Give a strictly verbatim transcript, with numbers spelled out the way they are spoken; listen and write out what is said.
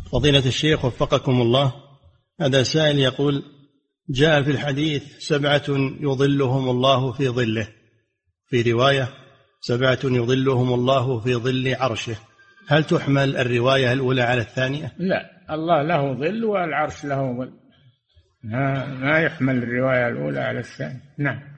فضيلة الشيخ وفقكم الله، هذا سائل يقول: جاء في الحديث سبعة يظلهم الله في ظله، في رواية سبعة يظلهم الله في ظل عرشه، هل تحمل الرواية الأولى على الثانية؟ لا، الله له ظل والعرش له ظل، ما يحمل الرواية الأولى على الثانية. نعم.